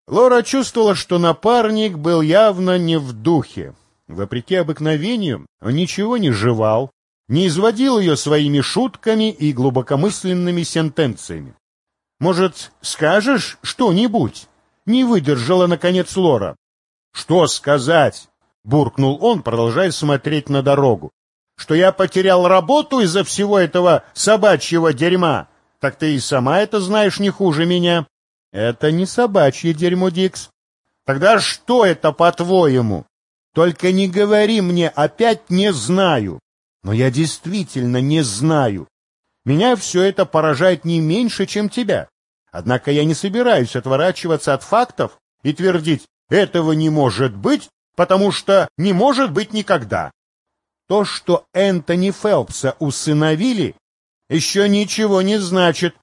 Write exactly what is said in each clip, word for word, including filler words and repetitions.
Лора чувствовала, что напарник был явно не в духе. Вопреки обыкновению, он ничего не жевал, не изводил ее своими шутками и глубокомысленными сентенциями. «Может, скажешь что-нибудь?» — не выдержала, наконец, Лора. «Что сказать?» — буркнул он, продолжая смотреть на дорогу. «Что я потерял работу из-за всего этого собачьего дерьма? Так ты и сама это знаешь не хуже меня». «Это не собачье дерьмо, Дикс». «Тогда что это, по-твоему?» «Только не говори мне опять «не знаю». Но я действительно не знаю. Меня все это поражает не меньше, чем тебя. Однако я не собираюсь отворачиваться от фактов и твердить «этого не может быть», потому что не может быть никогда. То, что Энтони Фелпса усыновили, еще ничего не значит.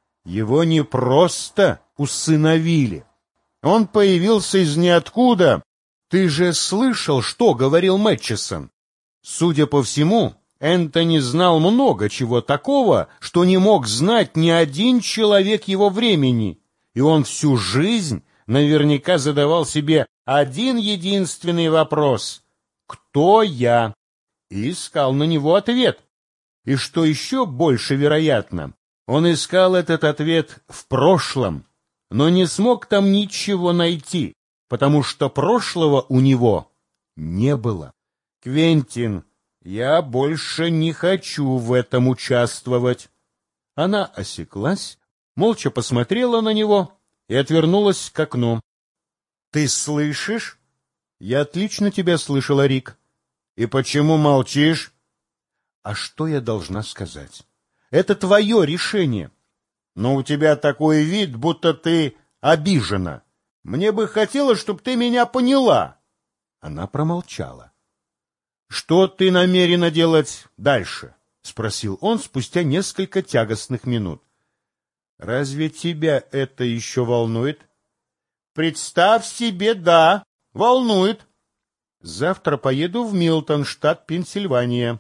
Его не просто усыновили. Он появился из ниоткуда. Ты же слышал, что говорил Мэтчесон? Судя по всему, Энтони знал много чего такого, что не мог знать ни один человек его времени, и он всю жизнь наверняка задавал себе один единственный вопрос: «Кто я?» и искал на него ответ. И что еще больше вероятно, он искал этот ответ в прошлом, но не смог там ничего найти, потому что прошлого у него не было. «Квентин, я больше не хочу в этом участвовать». Она осеклась, молча посмотрела на него и отвернулась к окну. «Ты слышишь?» «Я отлично тебя слышала, Рик». «И почему молчишь?» «А что я должна сказать? Это твое решение». «Но у тебя такой вид, будто ты обижена. Мне бы хотелось, чтобы ты меня поняла». Она промолчала. «Что ты намерена делать дальше?» — спросил он спустя несколько тягостных минут. «Разве тебя это еще волнует?» «Представь себе, да, волнует. Завтра поеду в Милтон, штат Пенсильвания».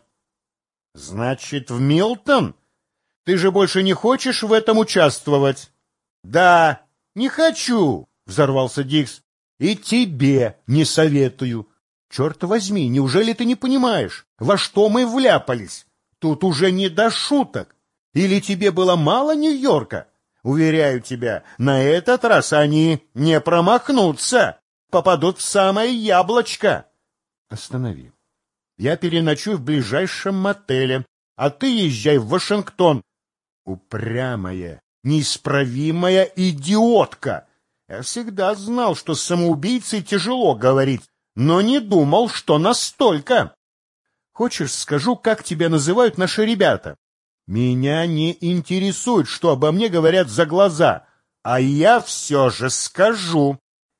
«Значит, в Милтон? Ты же больше не хочешь в этом участвовать?» «Да, не хочу», — взорвался Дикс. «И тебе не советую. Черт возьми, неужели ты не понимаешь, во что мы вляпались? Тут уже не до шуток. Или тебе было мало Нью-Йорка? Уверяю тебя, на этот раз они не промахнутся, попадут в самое яблочко». «Останови. Я переночую в ближайшем мотеле, а ты езжай в Вашингтон». «Упрямая, неисправимая идиотка! Я всегда знал, что с самоубийцей тяжело говорить, но не думал, что настолько. Хочешь, скажу, как тебя называют наши ребята? Меня не интересует, что обо мне говорят за глаза, а я все же скажу.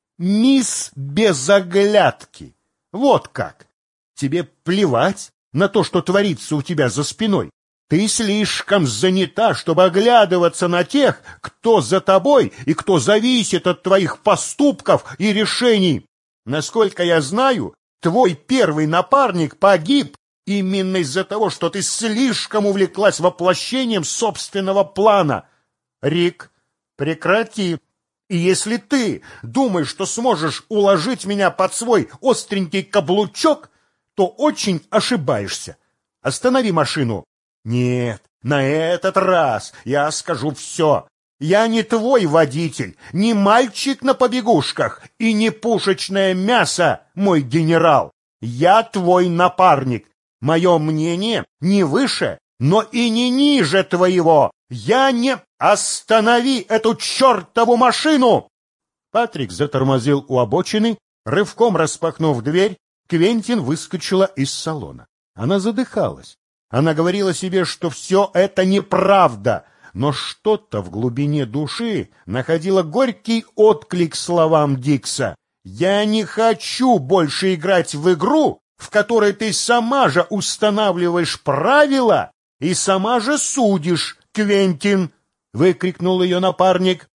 Мисс без оглядки. Вот как. Тебе плевать на то, что творится у тебя за спиной. Ты слишком занята, чтобы оглядываться на тех, кто за тобой и кто зависит от твоих поступков и решений. Насколько я знаю, твой первый напарник погиб именно из-за того, что ты слишком увлеклась воплощением собственного плана. Рик, прекрати. И если ты думаешь, что сможешь уложить меня под свой остренький каблучок, то очень ошибаешься. Останови машину. Нет, на этот раз я скажу все. Я не твой водитель, не мальчик на побегушках и не пушечное мясо, мой генерал. Я твой напарник. Мое мнение не выше, но и не ниже твоего. Я не... Останови эту чертову машину! Патрик затормозил у обочины, рывком распахнув дверь. Квентин выскочила из салона. Она задыхалась. Она говорила себе, что все это неправда, но что-то в глубине души находило горький отклик словам Дикса. «Я не хочу больше играть в игру, в которой ты сама же устанавливаешь правила и сама же судишь, Квентин!» — выкрикнул ее напарник.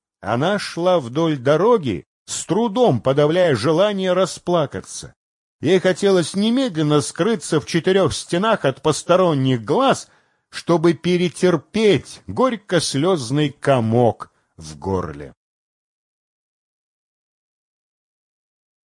Она шла вдоль дороги, с трудом подавляя желание расплакаться. Ей хотелось немедленно скрыться в четырех стенах от посторонних глаз, чтобы перетерпеть горько-слезный комок в горле.